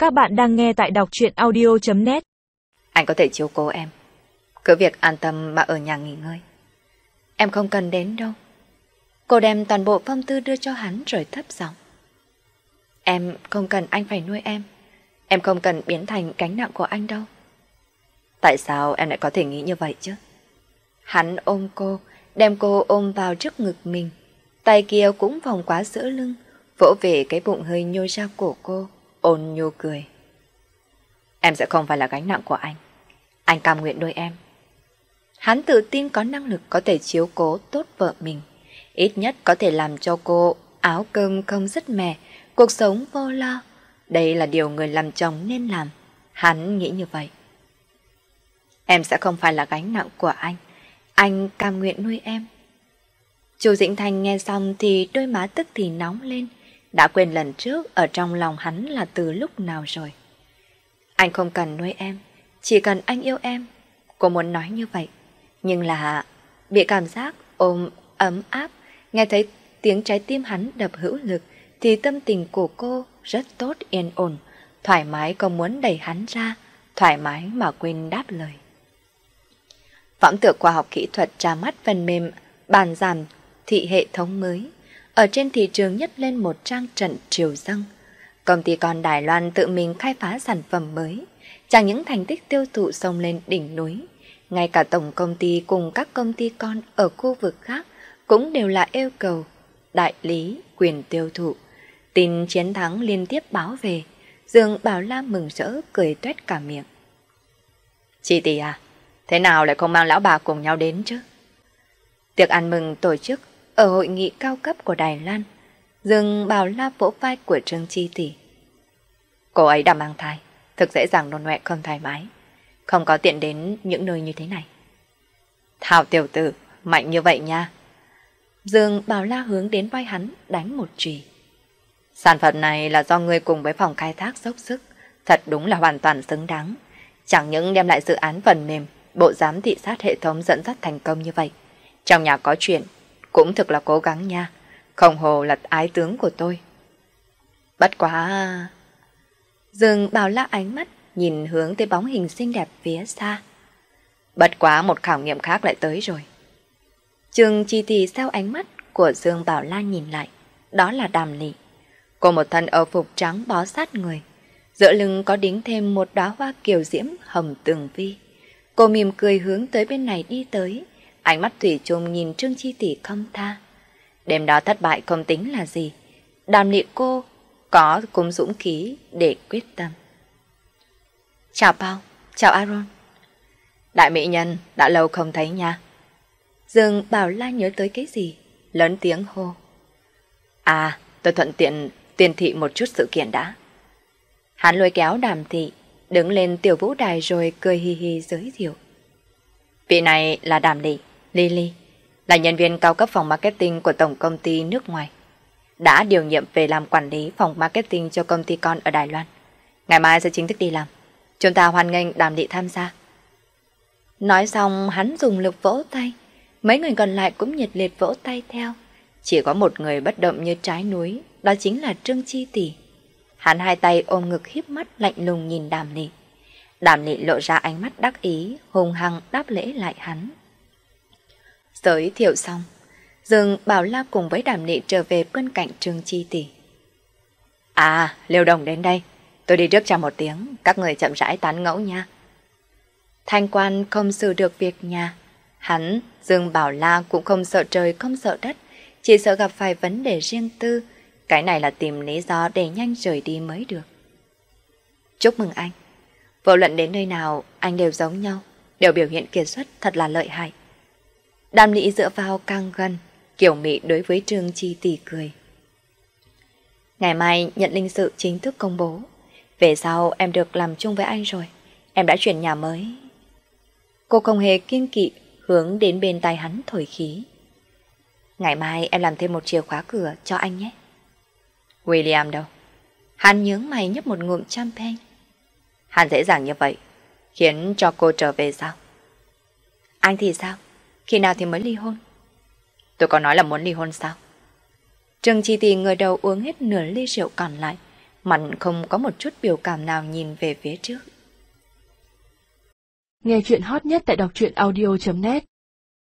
Các bạn đang nghe tại đọc truyện audio.net. Anh có thể chiếu cố em. Cứ việc an tâm mà ở nhà nghỉ ngơi. Em không cần đến đâu. Cô đem toàn bộ phong thư đưa cho hắn rồi thấp giọng. Em không cần anh phải nuôi em. Em không cần biến thành gánh nặng của anh đâu. Tại sao em lại có thể nghĩ như vậy chứ? Hắn ôm cô, đem cô ôm vào trước ngực mình. Tay kia cũng vòng qua giữa lưng, vỗ về cái bụng hơi nhô ra cổ cô, ôn nhu cười. Em sẽ không phải là gánh nặng của anh cam nguyện nuôi em. Hắn tự tin có năng lực có thể chiếu cố tốt vợ mình, ít nhất có thể làm cho cô áo cơm không dứt mẻ, cuộc sống vô lo. Đây là điều người làm chồng nên làm. Hắn nghĩ như vậy. Em sẽ không phải là gánh nặng của anh cam nguyện nuôi em. Chu Dĩnh Thanh nghe xong thì đôi má tức thì nóng lên, đã quên lần trước ở trong lòng hắn là từ lúc nào rồi. Anh không cần nuôi em, chỉ cần anh yêu em. Cô muốn nói như vậy, nhưng là bị cảm giác ôm ấm áp, nghe thấy tiếng trái tim hắn đập hữu lực thì tâm tình của cô rất tốt, yên ổn, thoải mái, không muốn đẩy hắn ra, thoải mái mà quên đáp lời. Võng Tựa Khoa học Kỹ thuật ra mắt phần mềm bàn giảm thị hệ thống mới, ở trên thị trường nhất lên một trang trận triều dâng. Công ty con Đài Loan tự mình khai phá sản phẩm mới, chẳng những thành tích tiêu thụ xông lên đỉnh núi, ngay cả tổng công ty cùng các công ty con ở khu vực khác cũng đều là yêu cầu đại lý quyền tiêu thụ. Tin chiến thắng liên tiếp báo về, Dương Bảo La mừng rỡ cười toét cả miệng. Chị tỷ à, thế nào lại không mang lão bà cùng nhau đến chứ? Tiệc ăn mừng tổ chức ở hội nghị cao cấp của Đài Loan. Dương Bảo La vỗ vai của Trương Chi tỷ. Cô ấy đã mang thai, thực dễ dàng nôn ọe không thoải mái, không có tiện đến những nơi như thế này. Thảo tiểu tử, mạnh như vậy nha. Dương Bảo La hướng đến vai hắn đánh một chùy. Sản phẩm này là do người cùng với phòng khai thác dốc sức, thật đúng là hoàn toàn xứng đáng. Chẳng những đem lại dự án phần mềm, bộ giám thị sát hệ thống dẫn dắt thành công như vậy, trong nhà có chuyện, cũng thực là cố gắng nha, không hồ là ái tướng của tôi. Bất quá... Dương Bảo La ánh mắt nhìn hướng tới bóng hình xinh đẹp phía xa. Bất quá một khảo nghiệm khác lại tới rồi. Trương Chi Tỷ theo ánh mắt của Dương Bảo La nhìn lại, đó là Đàm Lị. Cô một thân âu phục trắng bó sát người, giữa lưng có đính thêm một đóa hoa kiều diễm hồng tường vi. Cô mỉm cười hướng tới bên này đi tới, ánh mắt thủy chung nhìn Trương Chi Tỷ không tha. Đêm đó thất bại không tính là gì, Đàm Lị cô có cùng dũng khí để quyết tâm. Chào Bao, chào Aaron. Đại mỹ nhân, đã lâu không thấy nha. Dương Bảo La nhớ tới cái gì, lớn tiếng hô. À, tôi thuận tiện tuyên thị một chút sự kiện đã. Hắn lôi kéo Đàm Thị, đứng lên tiểu vũ đài rồi cười hi hi giới thiệu. Vị này là Đàm Lị, Lily, là nhân viên cao cấp phòng marketing của tổng công ty nước ngoài. Đã điều nhiệm về làm quản lý phòng marketing cho công ty con ở Đài Loan. Ngày mai sẽ chính thức đi làm. Chúng ta hoan nghênh Đàm Lị tham gia. Nói xong hắn dùng lực vỗ tay. Mấy người còn lại cũng nhiệt liệt vỗ tay theo. Chỉ có một người bất động như trái núi, đó chính là Trương Chi Tỷ. Hắn hai tay ôm ngực híp mắt lạnh lùng nhìn Đàm Lị. Đàm Lị lộ ra ánh mắt đắc ý, hùng hăng đáp lễ lại hắn. Giới thiệu xong, Dương Bảo La cùng với Đàm Lị trở về bên cạnh Trương Chi Tỷ. À, Liêu Đồng đến đây, tôi đi trước trong một tiếng, các người chậm rãi tán ngẫu nha. Thanh quan không xử được việc nhà, hắn, Dương Bảo La cũng không sợ trời không sợ đất, chỉ sợ gặp phải vấn đề riêng tư, cái này là tìm lý do để nhanh rời đi mới được. Chúc mừng anh, vô luận đến nơi nào anh đều giống nhau, đều biểu hiện kiệt xuất thật là lợi hại. Đàm Lị dựa vào càng gần, kiểu mị đối với Trương Chi Tỷ cười. Ngày mai nhận linh sự chính thức công bố, về sau em được làm chung với anh rồi, em đã chuyển nhà mới. Cô không hề kiêng kỵ hướng đến bên tai hắn thổi khí. Ngày mai em làm thêm một chìa khóa cửa cho anh nhé. William đâu? Hắn nhướng mày nhấp một ngụm champagne. Hắn dễ dàng như vậy khiến cho cô trở về sao? Anh thì sao? Khi nào thì mới ly hôn? Tôi có nói là muốn ly hôn sao? Trương Chi Tỷ ngửa đầu uống hết nửa ly rượu còn lại, mặt không có một chút biểu cảm nào nhìn về phía trước. Nghe chuyện hot nhất tại đọc truyện audio.net